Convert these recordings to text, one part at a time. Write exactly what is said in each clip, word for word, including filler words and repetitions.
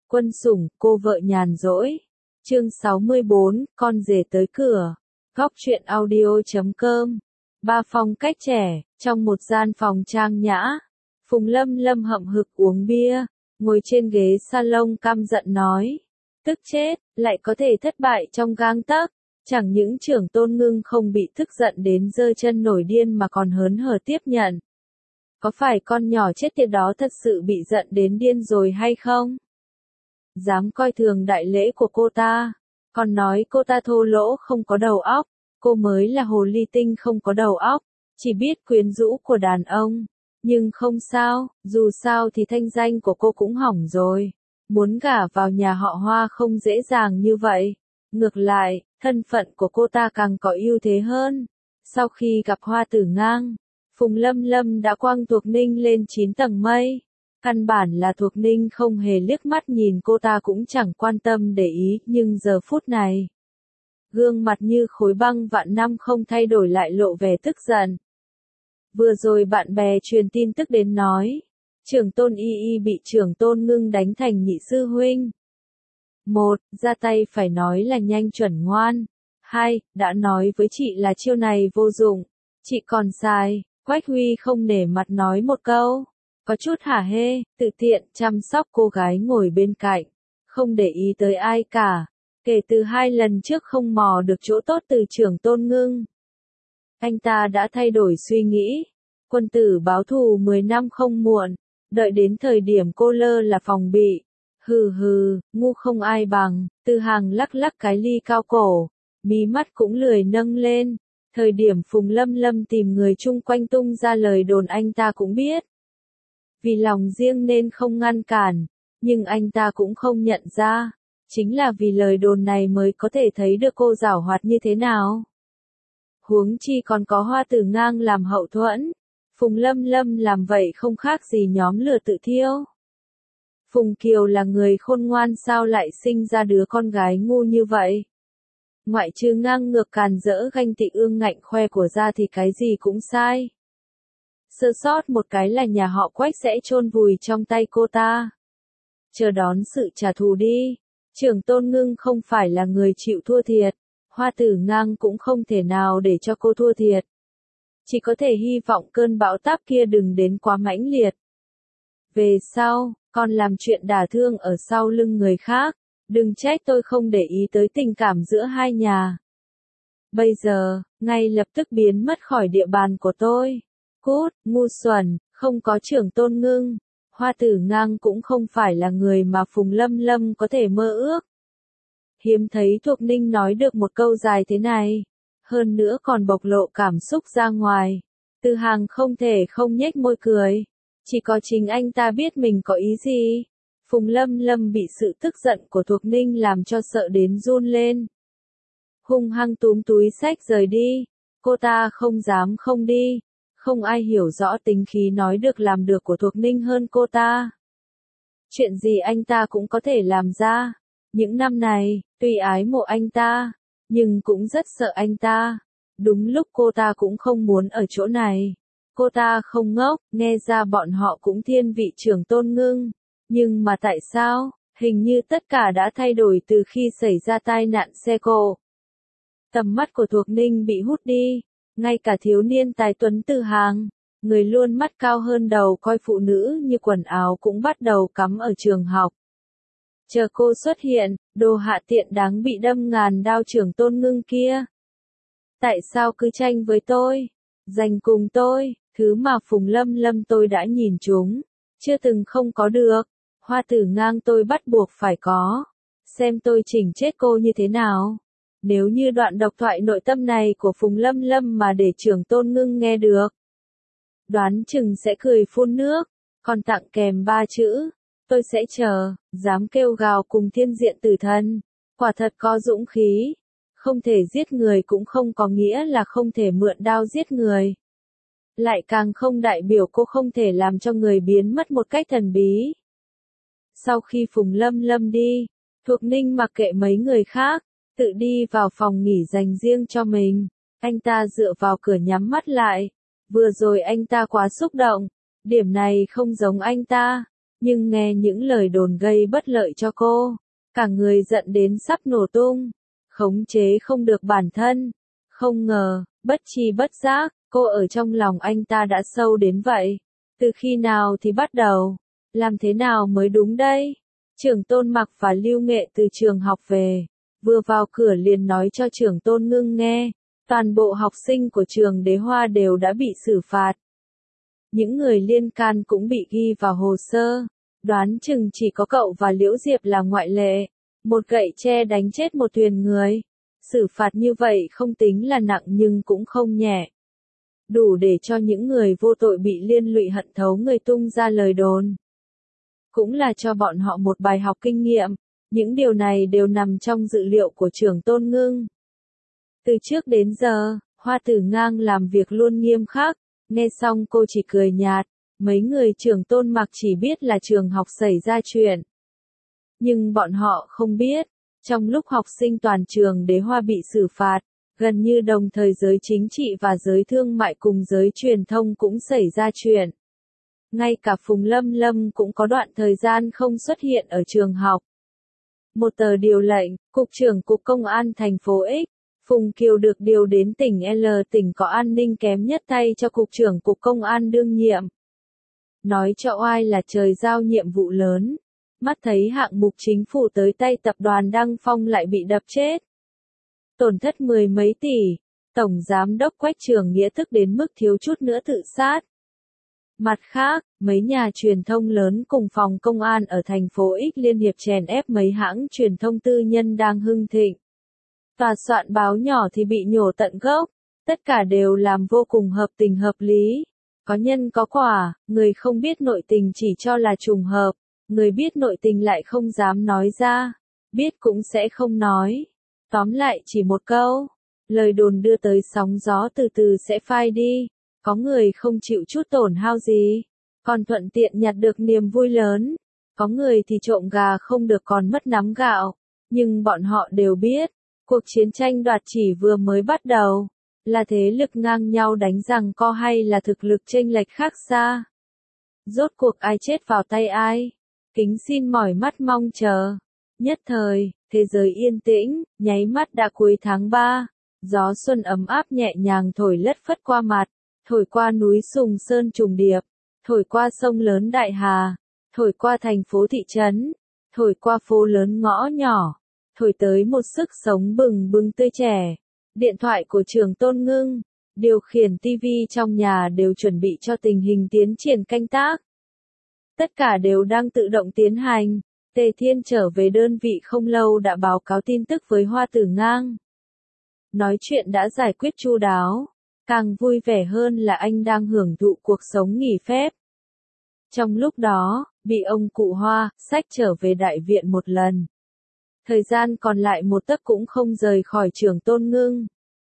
Quân sủng, cô vợ nhàn rỗi. Chương sáu mươi bốn, con rể tới cửa. Góc truyện audio chấm com. Ba phong cách trẻ, trong một gian phòng trang nhã. Phùng Lâm Lâm hậm hực uống bia, ngồi trên ghế salon căm giận nói. Tức chết, lại có thể thất bại trong gang tấc. Chẳng những trưởng Tôn Ngưng không bị tức giận đến giơ chân nổi điên mà còn hớn hở tiếp nhận. Có phải con nhỏ chết tiệt đó thật sự bị giận đến điên rồi hay không? Dám coi thường đại lễ của cô ta, còn nói cô ta thô lỗ không có đầu óc, cô mới là hồ ly tinh không có đầu óc, chỉ biết quyến rũ của đàn ông. Nhưng không sao, dù sao thì thanh danh của cô cũng hỏng rồi. Muốn gả vào nhà họ Hoa không dễ dàng như vậy. Ngược lại, thân phận của cô ta càng có ưu thế hơn. Sau khi gặp Hoa Tử Ngang, Phùng Lâm Lâm đã quăng Thuộc Ninh lên chín tầng mây. Căn bản là Thuộc Ninh không hề liếc mắt nhìn cô ta cũng chẳng quan tâm để ý, nhưng giờ phút này, gương mặt như khối băng vạn năm không thay đổi lại lộ vẻ tức giận. Vừa rồi bạn bè truyền tin tức đến nói, trưởng Tôn Y Y bị trưởng Tôn Ngưng đánh thành nhị sư huynh. Một, ra tay phải nói là nhanh chuẩn ngoan. Hai, đã nói với chị là chiêu này vô dụng, chị còn xài. Quách Huy không nể mặt nói một câu, có chút hả hê, tự tiện chăm sóc cô gái ngồi bên cạnh, không để ý tới ai cả. Kể từ hai lần trước không mò được chỗ tốt từ trưởng Tôn Ngưng, anh ta đã thay đổi suy nghĩ. Quân tử báo thù mười năm không muộn, đợi đến thời điểm cô lơ là phòng bị. Hừ hừ, ngu không ai bằng. Tư Hàng lắc lắc cái ly cao cổ, mí mắt cũng lười nâng lên. Thời điểm Phùng Lâm Lâm tìm người chung quanh tung ra lời đồn anh ta cũng biết. Vì lòng riêng nên không ngăn cản, nhưng anh ta cũng không nhận ra. Chính là vì lời đồn này mới có thể thấy được cô giảo hoạt như thế nào. Huống chi còn có Hoa Tử Ngang làm hậu thuẫn. Phùng Lâm Lâm làm vậy không khác gì nhóm lửa tự thiêu. Phùng Kiều là người khôn ngoan sao lại sinh ra đứa con gái ngu như vậy? Ngoại trừ ngang ngược càn rỡ ganh tị ương ngạnh khoe của ra thì cái gì cũng sai. Sơ sót một cái là nhà họ Quách sẽ chôn vùi trong tay cô ta. Chờ đón sự trả thù đi. Trưởng Tôn Ngưng không phải là người chịu thua thiệt. Hoa Tử Ngang cũng không thể nào để cho cô thua thiệt. Chỉ có thể hy vọng cơn bão táp kia đừng đến quá mãnh liệt. Về sau, còn làm chuyện đả thương ở sau lưng người khác. Đừng trách tôi không để ý tới tình cảm giữa hai nhà. Bây giờ, ngay lập tức biến mất khỏi địa bàn của tôi. Cút, ngu xuẩn, không có trưởng Tôn Ngưng. Hoa Tử Ngang cũng không phải là người mà Phùng Lâm Lâm có thể mơ ước. Hiếm thấy Thuộc Ninh nói được một câu dài thế này. Hơn nữa còn bộc lộ cảm xúc ra ngoài. Tư Hàng không thể không nhếch môi cười. Chỉ có chính anh ta biết mình có ý gì. Phùng Lâm Lâm bị sự tức giận của Thuộc Ninh làm cho sợ đến run lên. Hung hăng túm túi xách rời đi. Cô ta không dám không đi. Không ai hiểu rõ tính khí nói được làm được của Thuộc Ninh hơn cô ta. Chuyện gì anh ta cũng có thể làm ra. Những năm này, tuy ái mộ anh ta, nhưng cũng rất sợ anh ta. Đúng lúc cô ta cũng không muốn ở chỗ này. Cô ta không ngốc, nghe ra bọn họ cũng thiên vị trưởng Tôn Ngưng. Nhưng mà tại sao, hình như tất cả đã thay đổi từ khi xảy ra tai nạn xe cộ. Tầm mắt của Thuộc Ninh bị hút đi, ngay cả thiếu niên tài tuấn Tư Hàng, người luôn mắt cao hơn đầu coi phụ nữ như quần áo cũng bắt đầu cắm ở trường học. Chờ cô xuất hiện, đồ hạ tiện đáng bị đâm ngàn đao trưởng Tôn Ngưng kia. Tại sao cứ tranh với tôi, giành cùng tôi, thứ mà Phùng Lâm Lâm tôi đã nhìn chúng, chưa từng không có được. Hoa Tử Ngang tôi bắt buộc phải có. Xem tôi chỉnh chết cô như thế nào. Nếu như đoạn độc thoại nội tâm này của Phùng Lâm Lâm mà để trưởng Tôn Ngưng nghe được, đoán chừng sẽ cười phun nước, còn tặng kèm ba chữ. Tôi sẽ chờ, dám kêu gào cùng thiên diện tử thần. Quả thật có dũng khí. Không thể giết người cũng không có nghĩa là không thể mượn đao giết người. Lại càng không đại biểu cô không thể làm cho người biến mất một cách thần bí. Sau khi Phùng Lâm Lâm đi, Thuộc Ninh mặc kệ mấy người khác, tự đi vào phòng nghỉ dành riêng cho mình. Anh ta dựa vào cửa nhắm mắt lại. Vừa rồi anh ta quá xúc động. Điểm này không giống anh ta. nhưng nghe những lời đồn gây bất lợi cho cô, cả người giận đến sắp nổ tung, khống chế không được bản thân. Không ngờ, bất tri bất giác, cô ở trong lòng anh ta đã sâu đến vậy. Từ khi nào thì bắt đầu? Làm thế nào mới đúng đây? Trưởng Tôn Mặc và Lưu Nghệ từ trường học về, vừa vào cửa liền nói cho trưởng Tôn Ngưng nghe, toàn bộ học sinh của trường Đế Hoa đều đã bị xử phạt. Những người liên can cũng bị ghi vào hồ sơ, đoán chừng chỉ có cậu và Liễu Diệp là ngoại lệ. Một gậy tre đánh chết một thuyền người. Xử phạt như vậy không tính là nặng nhưng cũng không nhẹ. Đủ để cho những người vô tội bị liên lụy hận thấu người tung ra lời đồn. Cũng là cho bọn họ một bài học kinh nghiệm. Những điều này đều nằm trong dự liệu của trưởng Tôn Ngưng. Từ trước đến giờ, Hoa Tử Ngang làm việc luôn nghiêm khắc. Nghe xong cô chỉ cười nhạt. Mấy người trưởng Tôn Mặc chỉ biết là trường học xảy ra chuyện. Nhưng bọn họ không biết, trong lúc học sinh toàn trường Đế Hoa bị xử phạt, gần như đồng thời giới chính trị và giới thương mại cùng giới truyền thông cũng xảy ra chuyện. Ngay cả Phùng Lâm Lâm cũng có đoạn thời gian không xuất hiện ở trường học. Một tờ điều lệnh, Cục trưởng Cục Công an thành phố X, Phùng Kiều được điều đến tỉnh L, tỉnh có an ninh kém nhất thay cho Cục trưởng Cục Công an đương nhiệm. Nói cho oai là trời giao nhiệm vụ lớn. Mắt thấy hạng mục chính phủ tới tay tập đoàn Đăng Phong lại bị đập chết. Tổn thất mười mấy tỷ, Tổng Giám đốc Quách Trường Nghĩa tức đến mức thiếu chút nữa tự sát. Mặt khác, mấy nhà truyền thông lớn cùng phòng công an ở thành phố X liên hiệp chèn ép mấy hãng truyền thông tư nhân đang hưng thịnh. Tòa soạn báo nhỏ thì bị nhổ tận gốc, tất cả đều làm vô cùng hợp tình hợp lý. Có nhân có quả, người không biết nội tình chỉ cho là trùng hợp. Người biết nội tình lại không dám nói ra, biết cũng sẽ không nói. Tóm lại chỉ một câu, lời đồn đưa tới sóng gió từ từ sẽ phai đi, có người không chịu chút tổn hao gì, còn thuận tiện nhặt được niềm vui lớn, có người thì trộm gà không được còn mất nắm gạo, nhưng bọn họ đều biết, cuộc chiến tranh đoạt chỉ vừa mới bắt đầu, là thế lực ngang nhau đánh giằng co hay là thực lực chênh lệch khác xa. Rốt cuộc ai chết vào tay ai? Kính xin mỏi mắt mong chờ. Nhất thời, thế giới yên tĩnh, nháy mắt đã cuối tháng ba. Gió xuân ấm áp nhẹ nhàng thổi lất phất qua mặt, thổi qua núi Sùng Sơn trùng điệp, thổi qua sông lớn Đại Hà, thổi qua thành phố thị trấn, thổi qua phố lớn ngõ nhỏ, thổi tới một sức sống bừng bừng tươi trẻ. Điện thoại của Trường Tôn Ngưng, điều khiển tivi trong nhà đều chuẩn bị cho tình hình tiến triển canh tác. Tất cả đều đang tự động tiến hành. Tề Thiên trở về đơn vị không lâu đã báo cáo tin tức với Hoa Tử Ngang. Nói chuyện đã giải quyết chu đáo. Càng vui vẻ hơn là anh đang hưởng thụ cuộc sống nghỉ phép. Trong lúc đó, bị ông cụ Hoa, xách trở về đại viện một lần. Thời gian còn lại một tấc cũng không rời khỏi Trường Tôn Ngưng.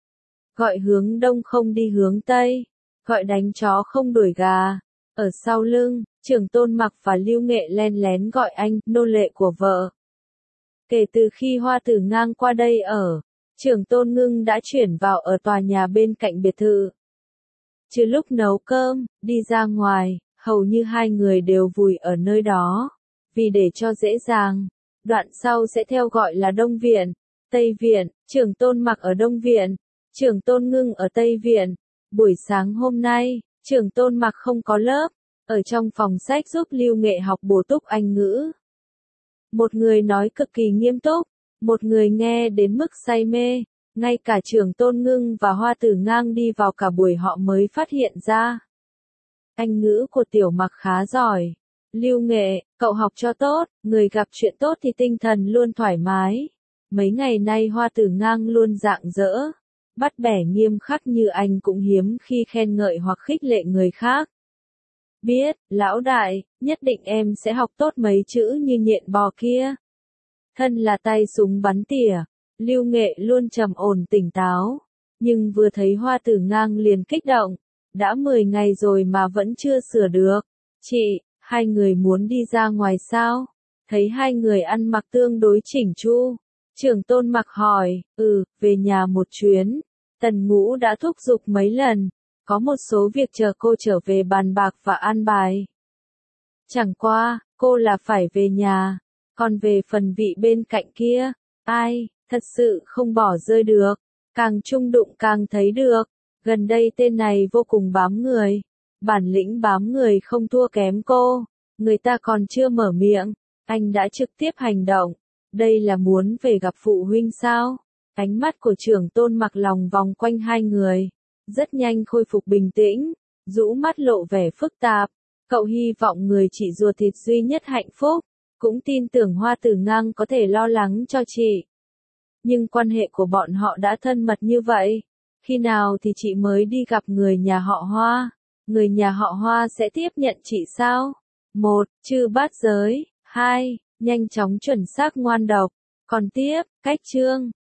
Gọi hướng đông không đi hướng tây. Gọi đánh chó không đuổi gà. Ở sau lưng, Trường Tôn Mặc và Lưu Nghệ len lén gọi anh, nô lệ của vợ. Kể từ khi Hoa Tử Ngang qua đây ở, Trường Tôn Ngưng đã chuyển vào ở tòa nhà bên cạnh biệt thự. Trừ lúc nấu cơm, đi ra ngoài, hầu như hai người đều vùi ở nơi đó. Vì để cho dễ dàng, đoạn sau sẽ theo gọi là Đông Viện, Tây Viện, Trường Tôn Mặc ở Đông Viện, Trường Tôn Ngưng ở Tây Viện. Buổi sáng hôm nay, Trường Tôn Mặc không có lớp, ở trong phòng sách giúp Lưu Nghệ học bổ túc Anh ngữ. Một người nói cực kỳ nghiêm túc, một người nghe đến mức say mê, ngay cả Trường Tôn Ngưng và Hoa Tử Ngang đi vào cả buổi họ mới phát hiện ra. Anh ngữ của Tiểu Mặc khá giỏi. Lưu Nghệ, cậu học cho tốt, người gặp chuyện tốt thì tinh thần luôn thoải mái. Mấy ngày nay Hoa Tử Ngang luôn rạng rỡ, bắt bẻ nghiêm khắc như anh cũng hiếm khi khen ngợi hoặc khích lệ người khác. Biết, lão đại, nhất định em sẽ học tốt mấy chữ như nhện bò kia. Thân là tay súng bắn tỉa, Lưu Nghệ luôn trầm ổn tỉnh táo, nhưng vừa thấy Hoa Tử Ngang liền kích động, đã mười ngày rồi mà vẫn chưa sửa được. Chị, hai người muốn đi ra ngoài sao? Thấy hai người ăn mặc tương đối chỉnh chu, Trường Tôn Mặc hỏi, ừ, về nhà một chuyến. Tần Ngũ đã thúc giục mấy lần, có một số việc chờ cô trở về bàn bạc và an bài. Chẳng qua, cô là phải về nhà. Còn về phần vị bên cạnh kia, ai, thật sự không bỏ rơi được. Càng chung đụng càng thấy được. Gần đây tên này vô cùng bám người. Bản lĩnh bám người không thua kém cô. Người ta còn chưa mở miệng, anh đã trực tiếp hành động. Đây là muốn về gặp phụ huynh sao? Ánh mắt của trưởng tôn mặc lòng vòng quanh hai người. Rất nhanh khôi phục bình tĩnh, rũ mắt lộ vẻ phức tạp. Cậu hy vọng người chị ruột thịt duy nhất hạnh phúc, cũng tin tưởng Hoa Tử Ngang có thể lo lắng cho chị. Nhưng quan hệ của bọn họ đã thân mật như vậy, khi nào thì chị mới đi gặp người nhà họ Hoa? Người nhà họ Hoa sẽ tiếp nhận chị sao? Một, chư bát giới. Hai, nhanh chóng chuẩn xác ngoan độc. Còn tiếp, cách chương.